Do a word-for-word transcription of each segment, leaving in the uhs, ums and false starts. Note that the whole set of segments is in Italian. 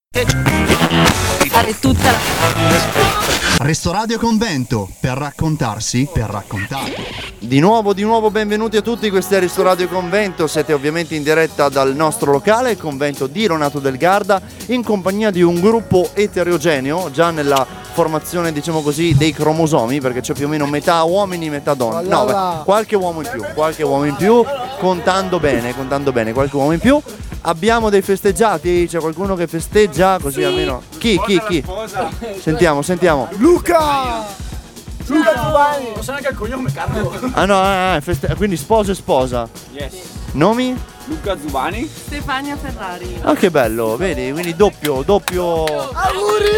Fare tutta la... Restoradio Convento, per raccontarsi, per raccontarvi. Di nuovo, di nuovo benvenuti a tutti, questo è Restoradio Convento, siete ovviamente in diretta dal nostro locale, il convento di Ronato del Garda, in compagnia di un gruppo eterogeneo, già nella formazione, diciamo così, dei cromosomi, perché c'è più o meno metà uomini, metà donne. No, beh, qualche uomo in più, qualche uomo in più, contando bene, contando bene, qualche uomo in più. Abbiamo dei festeggiati? C'è qualcuno che festeggia? Così sì. Almeno. Chi? Chi? Chi? Sentiamo, sentiamo. Luca! Luca Giovanni! Non so neanche il cognome, Carlo. Ah no, eh, eh, feste- quindi sposo e sposa. Yes. Nomi? Luca Giovanni. Stefania Ferrari. Ah, che bello, vedi? Quindi doppio, doppio. Auguri!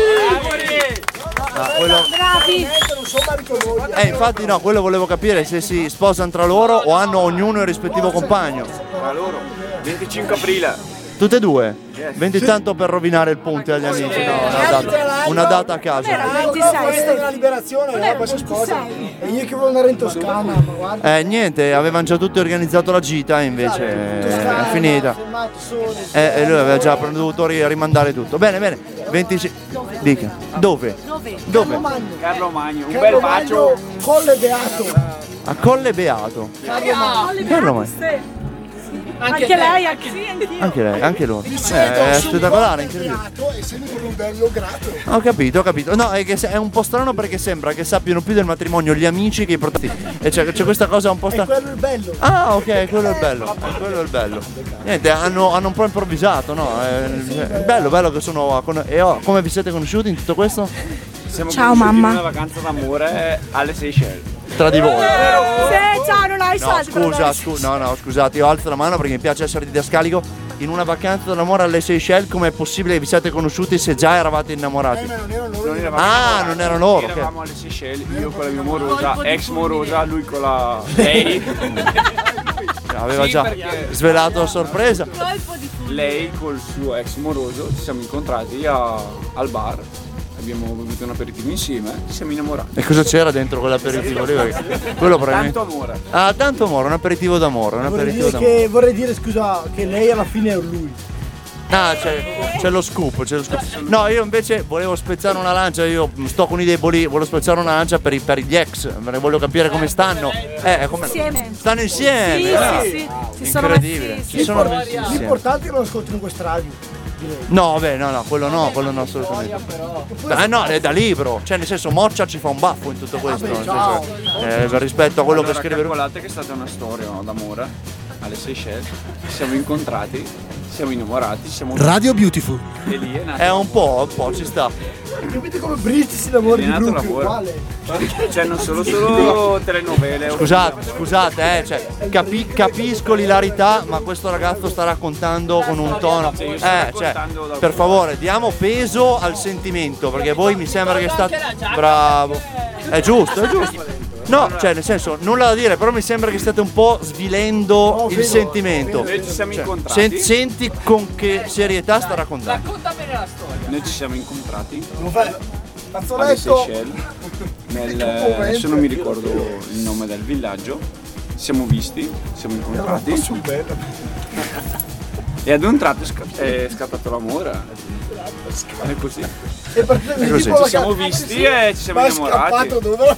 Ah, quello... Bravi! Eh, infatti no, quello volevo capire se si sposano tra loro o hanno ognuno il rispettivo compagno. Tra loro. venticinque aprile. Tutte e due? Venti tanto per rovinare il ponte agli amici, no, una data, una data a caso. ventisei della liberazione, no? Poi si sposa. E io che volevo andare in Toscana, ma guarda. Eh niente, avevano già tutti organizzato la gita, invece è finita. Eh, e lui aveva già dovuto rimandare tutto. Bene, bene. venticinque. Dica. Dove? Dove? Carlo Magno. Un bel bacio. Colle Beato. A Colle Beato. Carlo Magno. Anche, anche lei, anche, sì, anch'io. Anche lei, anche loro. Eh, è spettacolare, incredibile. E sei un bello grato. Ho capito, ho capito. No, è che è un po' strano perché sembra che sappiano più del matrimonio gli amici che i portati. E c'è, c'è questa cosa un po' strana. E quello è il bello. Ah, ok, quello è il bello. Quello è il bello. Niente, hanno, hanno un po' improvvisato, no? È, è bello, bello che sono. E oh, come vi siete conosciuti in tutto questo? Siamo Ciao mamma. in una vacanza d'amore alle Seychelles. Tra di voi. Sì, ciao, non hai No, soldi. scusa, scusa, no, no, scusate, io alzo la mano perché mi piace essere didascalico. In una vacanza d'amore alle Seychelles, come è possibile che vi siate conosciuti se già eravate innamorati? Ma non erano loro. Non eravamo Ah, innamorati. non erano loro, ok. Eravamo alle Seychelles, io con la mia morosa, ex morosa, lui con la lei. Aveva Sì, già perché- svelato la sorpresa. Lei col suo ex moroso ci siamo incontrati a- al bar. Abbiamo bevuto un aperitivo insieme, ci siamo innamorati. E cosa c'era dentro quell'aperitivo lì? Perché quello probabilmente. Tanto amore. Ah, tanto amore, un aperitivo d'amore, un Vorrei aperitivo dire, d'amore. che, vorrei dire, scusa, che lei alla fine è lui. Ah, c'è, c'è lo scoop, c'è lo scoop. No, io invece volevo spezzare una lancia, io sto con i deboli, volevo spezzare una lancia per, i, per gli ex, perché voglio capire come stanno. Eh, come Insieme. stanno insieme. Sì, ah. sì, sì. Si sono Incredibile, messi- si sì. sono messi insieme. L'importante è che non ascoltino questa radio. Direi. No, beh, no, no, quello no, quello no assolutamente. Eh no, è da libro, cioè nel senso Moccia ci fa un baffo in tutto questo, nel senso, eh, rispetto a quello Allora, che scrive lui. calcolate che è stata una storia, no, d'amore alle Seychelles. Ci siamo incontrati, siamo innamorati, siamo Radio Beautiful. e lì è nato. È un po', un po' ci sta. Capite come Bridge si lavora È di nato Brooklyn? lavoro. Uguale. Cioè non solo solo telenovele. Scusate, scusate, eh, cioè, capi- capisco l'ilarità, ma questo ragazzo sta raccontando con un tono. Sì, io sto Eh, cioè, raccontando dal per cuore. favore, diamo peso al sentimento, perché voi mi sembra che state. Bravo. È giusto, è giusto. No, cioè, nel senso, nulla da dire, però mi sembra che state un po' svilendo il sentimento. Noi ci siamo Cioè, incontrati. sen- senti con che serietà sta raccontando. Noi ci siamo incontrati Dov'è? alle Fazzoletto. Seychelles. Nel, adesso non mi ricordo il nome del villaggio. Ci siamo visti, ci siamo incontrati. Sul bello. E ad un tratto è, sca- è scattato l'amore. È così. E partito così, così. tipo Ci la siamo ca- visti e ci siamo Ma è innamorati. scappato dove?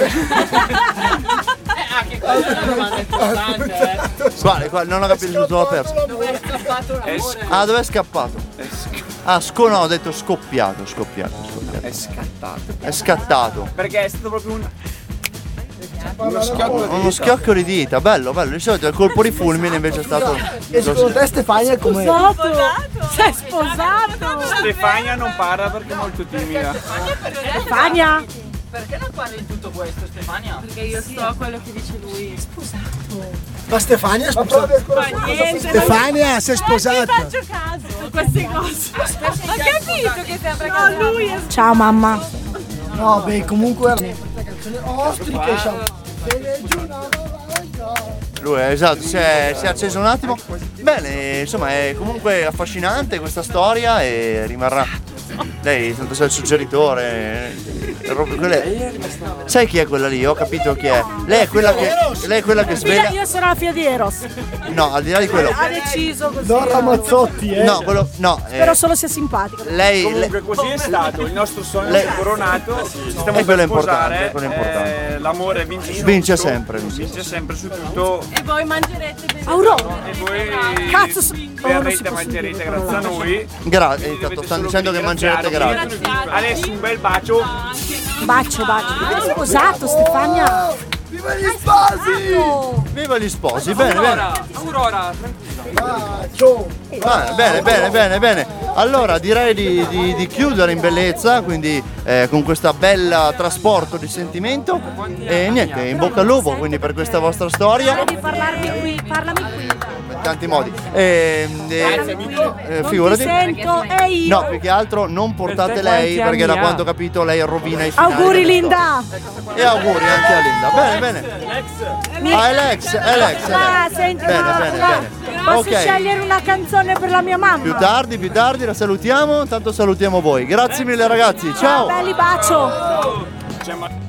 Guarda, qua, non ho capito tutto, l'ho perso. È, sc- Ah, dove è scappato? è sc- Ah, sco- no, ho detto scoppiato, scoppiato, scoppiato. è scattato. È scattato. Perché è stato proprio un. Uno schiocco di Uno dita. schiocco di dita, bello, bello. Di solito il colpo di fulmine invece è stato. E secondo te Stefania è come? Sposato. Sei sposato. Stefania non parla perché è molto timida. Stefania. Perché non parli di tutto questo, Stefania? Perché io sto a quello che dice lui. Ma Stefania è sposata? Ma niente. Stefania, sei Io sposata? faccio caso a queste cose. Ho capito che sembra che no, lui è... Ciao mamma. No, beh, comunque era questa canzone ostriche, ciao. Lui, esatto, si è, si è acceso un attimo. Bene, insomma, è comunque affascinante questa storia e rimarrà. Lei, tanto sei il suggeritore. Quella è- Sai chi è quella lì? Ho capito chi è. Lei è quella che lei è quella che sveglia. Io sono la figlia di Eros. No, al di là di quello. Ha deciso così. Non Ramazzotti, eh. No, quello no. eh, Spero solo sia simpatico. lei, lei Comunque così è stato, il nostro sogno Lei- si è coronato, ci stiamo E per quello è sposare, importante, quello è importante. eh, l'amore vince su Vince tutto, sempre, vince. vince sempre su tutto E voi mangerete bene. Aurora. e voi Cazzo, so- oh, non si verrete può mangerete dire grazie a noi. Grazie, Quindi intanto dovete stanno solo dicendo che mangerete ringraziarmi. gratis. Adesso un bel bacio. Bacio, bacio. Hai sposato, Stefania? Viva gli sposi! Viva gli sposi, bene, bene. Aurora, Bacio! Bene, bene, bene, bene, bene. Allora direi di, di- di chiudere in bellezza, quindi eh, con questa bella trasporto di sentimento. E niente, in bocca al lupo quindi per questa vostra storia. Devi parlarmi qui, parlami qui. In tanti modi. E, e, eh, Non figurati. ti sento, e io. No, più che altro non portate Per te lei quanti perché da anni quanto ho ha? capito lei rovina i finali. Auguri delle Linda. storie. E auguri anche a Linda. Bene, bene. Ah, è l'ex, è l'ex. è Ah, l'ex. senti, Bene, ma- bene, ma- bene. Posso Ok. scegliere una canzone per la mia mamma? Più tardi, più tardi la salutiamo, tanto salutiamo voi. Grazie mille ragazzi, ciao! Belli bacio. Cioè, ma-